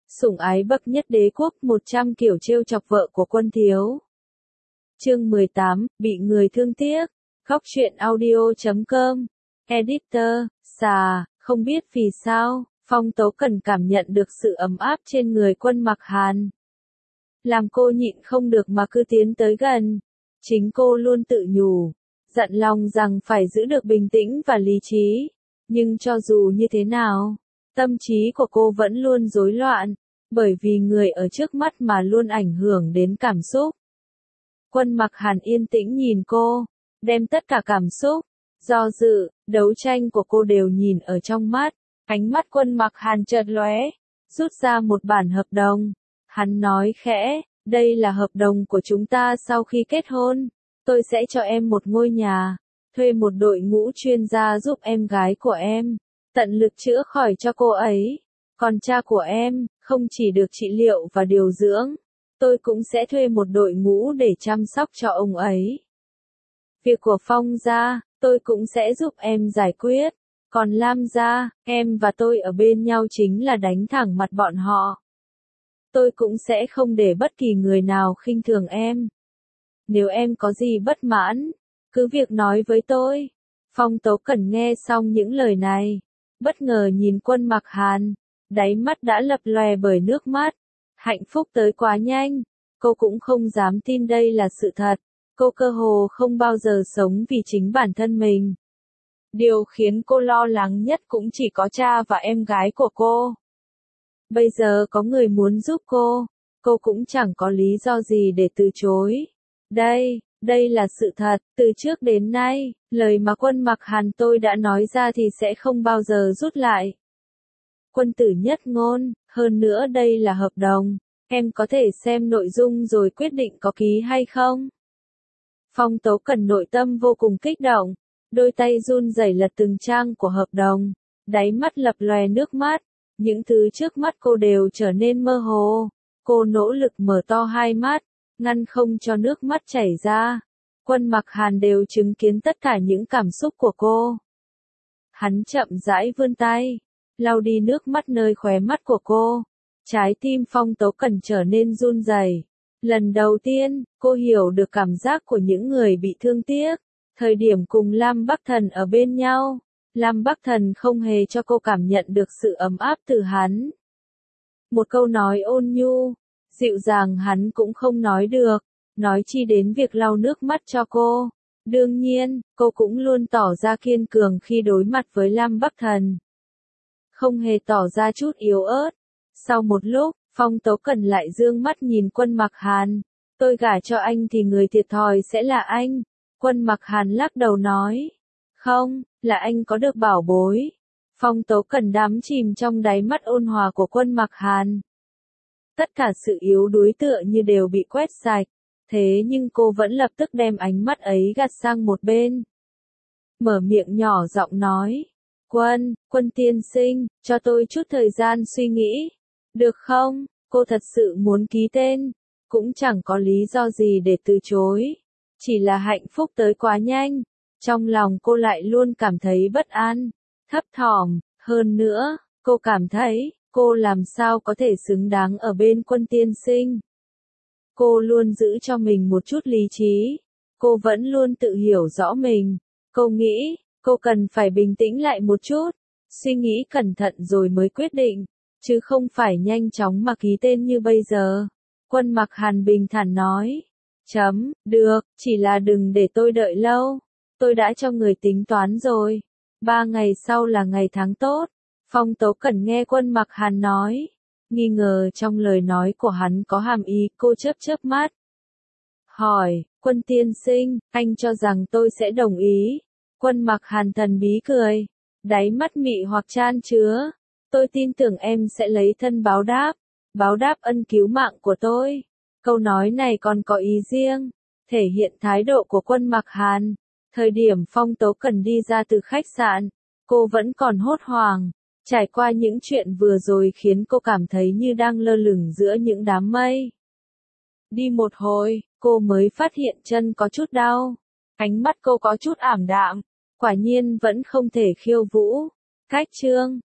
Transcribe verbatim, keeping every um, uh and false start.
Sủng ái bậc nhất đế quốc, một trăm kiểu trêu chọc vợ của Quân Thiếu. Chương mười tám, bị người thương tiếc. Góc truyện audio chấm com. Editor, xà, không biết vì sao, Phong Tố Cần cảm nhận được sự ấm áp trên người Quân Mặc Hàn. Làm cô nhịn không được mà cứ tiến tới gần. Chính cô luôn tự nhủ, dặn lòng rằng phải giữ được bình tĩnh và lý trí. Nhưng cho dù như thế nào, tâm trí của cô vẫn luôn rối loạn, bởi vì người ở trước mắt mà luôn ảnh hưởng đến cảm xúc. Quân Mặc Hàn yên tĩnh nhìn cô, đem tất cả cảm xúc, do dự, đấu tranh của cô đều nhìn ở trong mắt. Ánh mắt Quân Mặc Hàn chợt lóe, rút ra một bản hợp đồng. Hắn nói khẽ, đây là hợp đồng của chúng ta sau khi kết hôn. Tôi sẽ cho em một ngôi nhà, thuê một đội ngũ chuyên gia giúp em gái của em, tận lực chữa khỏi cho cô ấy. Còn cha của em, không chỉ được trị liệu và điều dưỡng, tôi cũng sẽ thuê một đội ngũ để chăm sóc cho ông ấy. Việc của Phong gia, tôi cũng sẽ giúp em giải quyết. Còn Lam gia, em và tôi ở bên nhau chính là đánh thẳng mặt bọn họ. Tôi cũng sẽ không để bất kỳ người nào khinh thường em. Nếu em có gì bất mãn, cứ việc nói với tôi. Phong Tố Cần nghe xong những lời này, bất ngờ nhìn Quân Mặc Hàn, đáy mắt đã lập lòe bởi nước mắt. Hạnh phúc tới quá nhanh, cô cũng không dám tin đây là sự thật. Cô cơ hồ không bao giờ sống vì chính bản thân mình. Điều khiến cô lo lắng nhất cũng chỉ có cha và em gái của cô. Bây giờ có người muốn giúp cô, cô cũng chẳng có lý do gì để từ chối. Đây, đây là sự thật, từ trước đến nay, lời mà Quân Mặc Hàn tôi đã nói ra thì sẽ không bao giờ rút lại. Quân tử nhất ngôn, hơn nữa đây là hợp đồng, em có thể xem nội dung rồi quyết định có ký hay không. Phong Tố Cần nội tâm vô cùng kích động, đôi tay run rẩy lật từng trang của hợp đồng, đáy mắt lập lòe nước mắt, những thứ trước mắt cô đều trở nên mơ hồ. Cô nỗ lực mở to hai mắt, ngăn không cho nước mắt chảy ra. Quân Mặc Hàn đều chứng kiến tất cả những cảm xúc của cô. Hắn chậm rãi vươn tay, lau đi nước mắt nơi khóe mắt của cô. Trái tim Phong Tố Cần trở nên run rẩy. Lần đầu tiên, cô hiểu được cảm giác của những người bị thương tiếc. Thời điểm cùng Lam Bắc Thần ở bên nhau, Lam Bắc Thần không hề cho cô cảm nhận được sự ấm áp từ hắn. Một câu nói ôn nhu, dịu dàng hắn cũng không nói được, nói chi đến việc lau nước mắt cho cô. Đương nhiên, cô cũng luôn tỏ ra kiên cường khi đối mặt với Lam Bắc Thần. Không hề tỏ ra chút yếu ớt. Sau một lúc, Phong Tố Cần lại dương mắt nhìn Quân Mặc Hàn. Tôi gả cho anh thì người thiệt thòi sẽ là anh. Quân Mặc Hàn lắc đầu nói. Không, là anh có được bảo bối. Phong Tố Cần đắm chìm trong đáy mắt ôn hòa của Quân Mặc Hàn. Tất cả sự yếu đuối tựa như đều bị quét sạch. Thế nhưng cô vẫn lập tức đem ánh mắt ấy gạt sang một bên. Mở miệng nhỏ giọng nói. Quân, Quân tiên sinh, cho tôi chút thời gian suy nghĩ. Được không? Cô thật sự muốn ký tên. Cũng chẳng có lý do gì để từ chối. Chỉ là hạnh phúc tới quá nhanh. Trong lòng cô lại luôn cảm thấy bất an, thấp thỏm. Hơn nữa, cô cảm thấy, cô làm sao có thể xứng đáng ở bên Quân tiên sinh. Cô luôn giữ cho mình một chút lý trí. Cô vẫn luôn tự hiểu rõ mình. Cô nghĩ, cô cần phải bình tĩnh lại một chút. Suy nghĩ cẩn thận rồi mới quyết định. Chứ không phải nhanh chóng mà ký tên như bây giờ. Quân Mặc Hàn bình thản nói. Chấm, được, chỉ là đừng để tôi đợi lâu. Tôi đã cho người tính toán rồi. Ba ngày sau là ngày tháng tốt. Phong Tố Cần nghe Quân Mặc Hàn nói. Nghi ngờ trong lời nói của hắn có hàm ý, cô chớp chớp mắt. Hỏi, Quân tiên sinh, anh cho rằng tôi sẽ đồng ý. Quân Mặc Hàn thần bí cười. Đáy mắt mị hoặc chan chứa. Tôi tin tưởng em sẽ lấy thân báo đáp. Báo đáp ân cứu mạng của tôi. Câu nói này còn có ý riêng. Thể hiện thái độ của Quân Mặc Hàn. Thời điểm Phong Tố Cần đi ra từ khách sạn, cô vẫn còn hốt hoảng. Trải qua những chuyện vừa rồi khiến cô cảm thấy như đang lơ lửng giữa những đám mây. Đi một hồi, cô mới phát hiện chân có chút đau. Ánh mắt cô có chút ảm đạm. Quả nhiên vẫn không thể khiêu vũ. Cách chương.